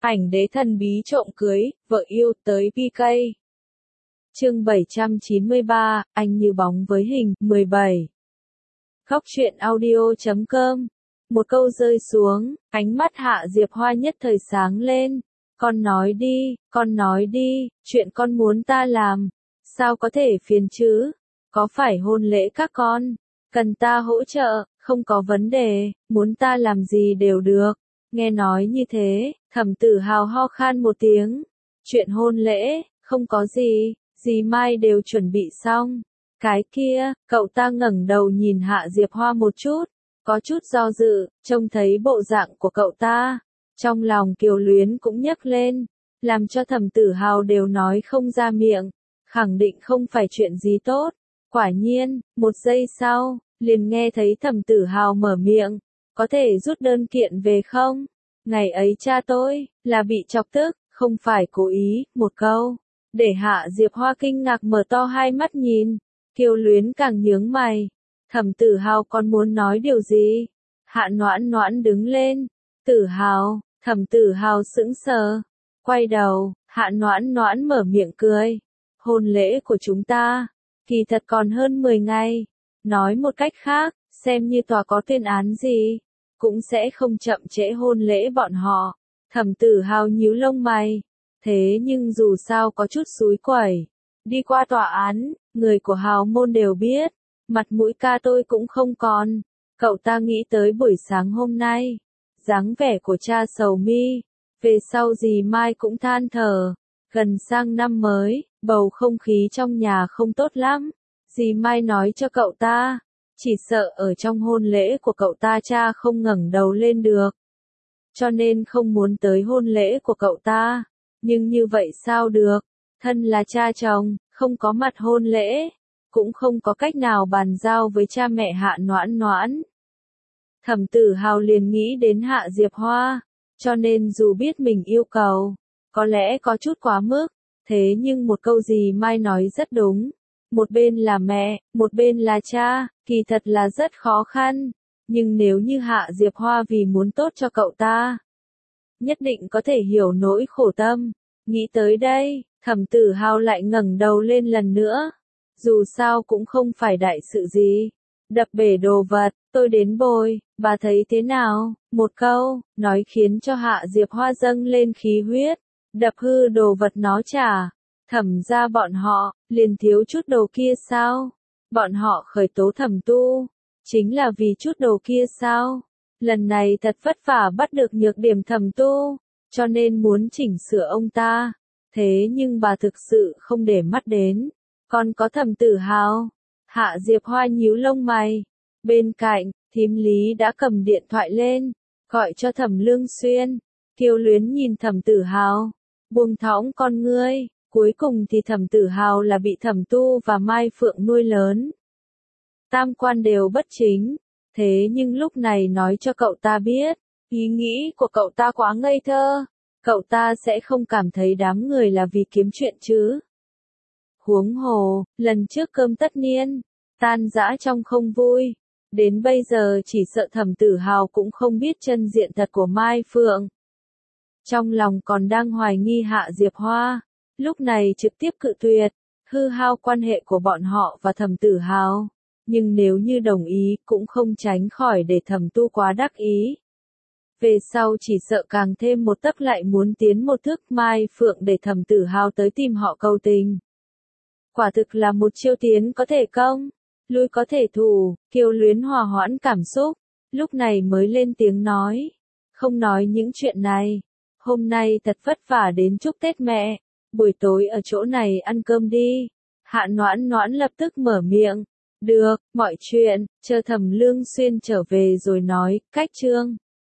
Ảnh đế thần bí trộm cưới, vợ yêu tới PK. Chương 793, anh như bóng với hình, 17. Khóc chuyện audio.com. Một câu rơi xuống, ánh mắt Hạ Diệp Hoa nhất thời sáng lên. Con nói đi, chuyện con muốn ta làm. Sao có thể phiền chứ? Có phải hôn lễ các con? Cần ta hỗ trợ, không có vấn đề, muốn ta làm gì đều được. Nghe nói như thế, Thẩm Tử Hào ho khan một tiếng. Chuyện hôn lễ, không có gì, dì Mai đều chuẩn bị xong. Cái kia, cậu ta ngẩng đầu nhìn Hạ Diệp Hoa một chút, có chút do dự, trông thấy bộ dạng của cậu ta. Trong lòng Kiều Luyến cũng nhấc lên, làm cho Thẩm Tử Hào đều nói không ra miệng, khẳng định không phải chuyện gì tốt. Quả nhiên, một giây sau, liền nghe thấy Thẩm Tử Hào mở miệng, có thể rút đơn kiện về không? Ngày ấy cha tôi, là bị chọc tức, không phải cố ý, một câu. Để Hạ Diệp Hoa kinh ngạc mở to hai mắt nhìn, Kiều Luyến càng nhướng mày. Thẩm Tử Hào còn muốn nói điều gì? Hạ Noãn Noãn đứng lên. Tử Hào, Thẩm Tử Hào sững sờ. Quay đầu, Hạ Noãn Noãn mở miệng cười. Hôn lễ của chúng ta, kỳ thật còn hơn 10 ngày. Nói một cách khác, xem như tòa có tuyên án gì, cũng sẽ không chậm trễ hôn lễ bọn họ. Thẩm Tử Hào nhíu lông mày. Thế nhưng dù sao có chút xúi quẩy. Đi qua tòa án, người của Hào môn đều biết. Mặt mũi ca tôi cũng không còn. Cậu ta nghĩ tới buổi sáng hôm nay. Dáng vẻ của cha sầu mi. Về sau dì Mai cũng than thở. Gần sang năm mới, bầu không khí trong nhà không tốt lắm. Dì Mai nói cho cậu ta. Chỉ sợ ở trong hôn lễ của cậu ta cha không ngẩng đầu lên được. Cho nên không muốn tới hôn lễ của cậu ta. Nhưng như vậy sao được? Thân là cha chồng, không có mặt hôn lễ. Cũng không có cách nào bàn giao với cha mẹ Hạ Noãn Noãn. Thẩm Tử Hào liền nghĩ đến Hạ Diệp Hoa. Cho nên dù biết mình yêu cầu, có lẽ có chút quá mức. Thế nhưng một câu gì Mai nói rất đúng. Một bên là mẹ, một bên là cha, kỳ thật là rất khó khăn. Nhưng nếu như Hạ Diệp Hoa vì muốn tốt cho cậu ta, nhất định có thể hiểu nỗi khổ tâm. Nghĩ tới đây, Thẩm Tử Hào lại ngẩng đầu lên lần nữa. Dù sao cũng không phải đại sự gì. Đập bể đồ vật, tôi đến bồi, bà thấy thế nào? Một câu, nói khiến cho Hạ Diệp Hoa dâng lên khí huyết. Đập hư đồ vật nó trả. Thẩm ra bọn họ, liền thiếu chút đồ kia sao? Bọn họ khởi tố Thẩm Tu, chính là vì chút đồ kia sao? Lần này thật vất vả bắt được nhược điểm Thẩm Tu, cho nên muốn chỉnh sửa ông ta. Thế nhưng bà thực sự không để mắt đến. Còn có Thẩm Tử Hào. Hạ Diệp Hoa nhíu lông mày. Bên cạnh, thím Lý đã cầm điện thoại lên, gọi cho Thẩm Lương Xuyên. Kiều Luyến nhìn Thẩm Tử Hào, buông thõng con ngươi. Cuối cùng thì Thẩm Tử Hào là bị Thẩm Tu và Mai Phượng nuôi lớn. Tam quan đều bất chính. Thế nhưng lúc này nói cho cậu ta biết, ý nghĩ của cậu ta quá ngây thơ. Cậu ta sẽ không cảm thấy đám người là vì kiếm chuyện chứ. Huống hồ, lần trước cơm tất niên, tan rã trong không vui. Đến bây giờ chỉ sợ Thẩm Tử Hào cũng không biết chân diện thật của Mai Phượng. Trong lòng còn đang hoài nghi Hạ Diệp Hoa. Lúc này trực tiếp cự tuyệt, hư hao quan hệ của bọn họ và Thẩm Tử Hào. Nhưng nếu như đồng ý cũng không tránh khỏi để Thẩm Tu quá đắc ý. Về sau chỉ sợ càng thêm một tấc lại muốn tiến một thước. Mai Phượng để Thẩm Tử Hào tới tìm họ cầu tình. Quả thực là một chiêu tiến có thể công, lui có thể thủ. Kiều Luyến hòa hoãn cảm xúc, lúc này mới lên tiếng nói. Không nói những chuyện này. Hôm nay thật vất vả đến chúc Tết mẹ. Buổi tối ở chỗ này ăn cơm đi. Hạ Noãn Noãn lập tức mở miệng. Được, mọi chuyện, chờ Thẩm Lương Xuyên trở về rồi nói. Cách chương